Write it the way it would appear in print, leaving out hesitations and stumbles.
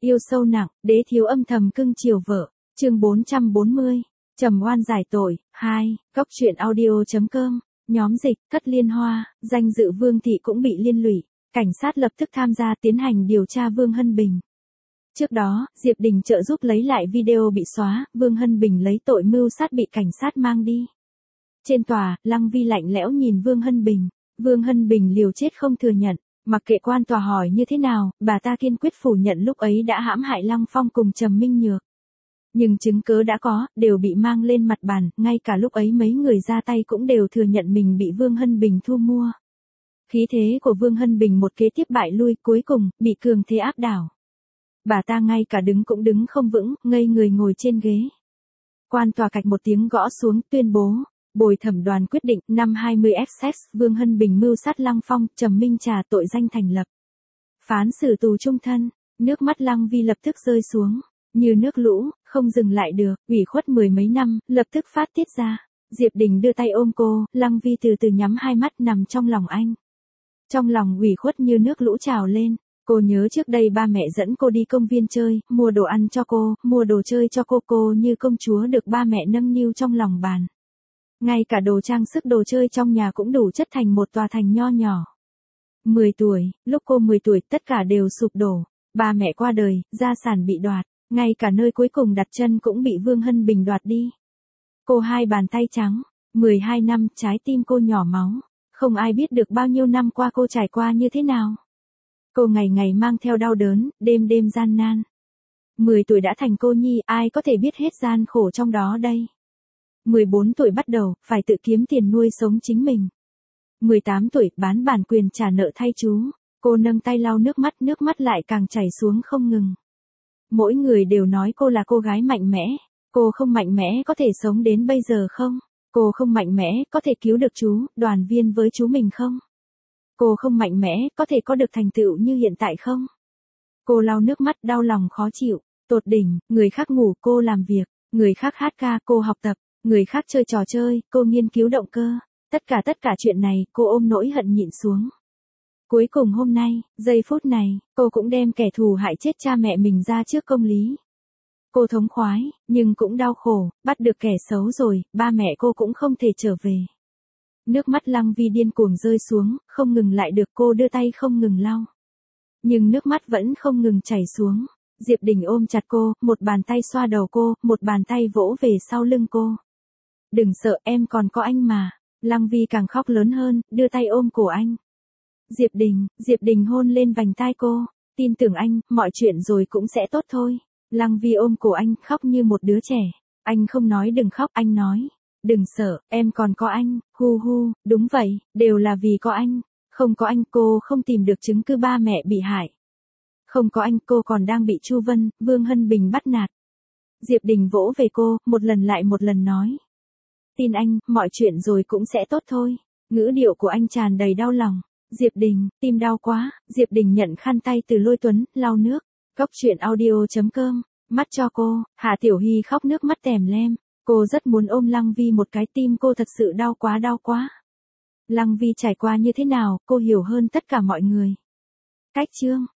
Yêu sâu nặng, đế thiếu âm thầm cưng chiều vợ. Chương 440. Trầm oan giải tội. 2. Góc truyện audio.com. Nhóm dịch, Cất Liên Hoa, danh dự Vương thị cũng bị liên lụy. Cảnh sát lập tức tham gia tiến hành điều tra Vương Hân Bình. Trước đó, Diệp Đình trợ giúp lấy lại video bị xóa, Vương Hân Bình lấy tội mưu sát bị cảnh sát mang đi. Trên tòa, Lăng Vi lạnh lẽo nhìn Vương Hân Bình. Vương Hân Bình liều chết không thừa nhận. Mặc kệ quan tòa hỏi như thế nào, bà ta kiên quyết phủ nhận lúc ấy đã hãm hại Lăng Phong cùng Trầm Minh Nhược. Nhưng chứng cớ đã có, đều bị mang lên mặt bàn, ngay cả lúc ấy mấy người ra tay cũng đều thừa nhận mình bị Vương Hân Bình thu mua. Khí thế của Vương Hân Bình một kế tiếp bại lui, cuối cùng, bị cường thế áp đảo. Bà ta ngay cả đứng cũng đứng không vững, ngây người ngồi trên ghế. Quan tòa cạch một tiếng gõ xuống, tuyên bố. Bồi thẩm đoàn quyết định, năm 20XX, Vương Hân Bình mưu sát Lăng Phong, Trầm Minh Trà tội danh thành lập. Phán xử tù trung thân, nước mắt Lăng Vi lập tức rơi xuống, như nước lũ, không dừng lại được, ủy khuất mười mấy năm, lập tức phát tiết ra. Diệp Đình đưa tay ôm cô, Lăng Vi từ từ nhắm hai mắt nằm trong lòng anh. Trong lòng ủy khuất như nước lũ trào lên, cô nhớ trước đây ba mẹ dẫn cô đi công viên chơi, mua đồ ăn cho cô, mua đồ chơi cho cô như công chúa được ba mẹ nâng niu trong lòng bàn. Ngay cả đồ trang sức đồ chơi trong nhà cũng đủ chất thành một tòa thành nho nhỏ. 10 tuổi, lúc cô 10 tuổi tất cả đều sụp đổ. Ba mẹ qua đời, gia sản bị đoạt, ngay cả nơi cuối cùng đặt chân cũng bị Vương Hân Bình đoạt đi. Cô hai bàn tay trắng, 12 năm trái tim cô nhỏ máu. Không ai biết được bao nhiêu năm qua cô trải qua như thế nào. Cô ngày ngày mang theo đau đớn, đêm đêm gian nan. 10 tuổi đã thành cô nhi, ai có thể biết hết gian khổ trong đó đây. 14 tuổi bắt đầu, phải tự kiếm tiền nuôi sống chính mình. 18 tuổi, bán bản quyền trả nợ thay chú. Cô nâng tay lau nước mắt lại càng chảy xuống không ngừng. Mỗi người đều nói cô là cô gái mạnh mẽ. Cô không mạnh mẽ có thể sống đến bây giờ không? Cô không mạnh mẽ có thể cứu được chú, đoàn viên với chú mình không? Cô không mạnh mẽ có thể có được thành tựu như hiện tại không? Cô lau nước mắt đau lòng khó chịu, tột đỉnh, người khác ngủ cô làm việc, người khác hát ca cô học tập. Người khác chơi trò chơi, cô nghiên cứu động cơ. Tất cả chuyện này, cô ôm nỗi hận nhịn xuống. Cuối cùng hôm nay, giây phút này, cô cũng đem kẻ thù hại chết cha mẹ mình ra trước công lý. Cô thống khoái, nhưng cũng đau khổ, bắt được kẻ xấu rồi, ba mẹ cô cũng không thể trở về. Nước mắt Lăng Vi điên cuồng rơi xuống, không ngừng lại được, cô đưa tay không ngừng lau. Nhưng nước mắt vẫn không ngừng chảy xuống. Diệp Đình ôm chặt cô, một bàn tay xoa đầu cô, một bàn tay vỗ về sau lưng cô. Đừng sợ, em còn có anh mà. Lăng Vi càng khóc lớn hơn, đưa tay ôm cổ anh. Diệp Đình hôn lên vành tai cô. Tin tưởng anh, mọi chuyện rồi cũng sẽ tốt thôi. Lăng Vi ôm cổ anh, khóc như một đứa trẻ. Anh không nói đừng khóc, anh nói. Đừng sợ, em còn có anh, hu hu, đúng vậy, đều là vì có anh. Không có anh cô không tìm được chứng cứ ba mẹ bị hại. Không có anh cô còn đang bị Chu Vân, Vương Hân Bình bắt nạt. Diệp Đình vỗ về cô, một lần lại một lần nói. Tin anh, mọi chuyện rồi cũng sẽ tốt thôi. Ngữ điệu của anh tràn đầy đau lòng. Diệp Đình, tim đau quá. Diệp Đình nhận khăn tay từ Lôi Tuấn, lau nước. Góc truyện audio.com. Mắt cho cô, Hạ Tiểu Hy khóc nước mắt tèm lem. Cô rất muốn ôm Lăng Vi một cái, tim cô thật sự đau quá. Lăng Vi trải qua như thế nào, cô hiểu hơn tất cả mọi người. Cách chương.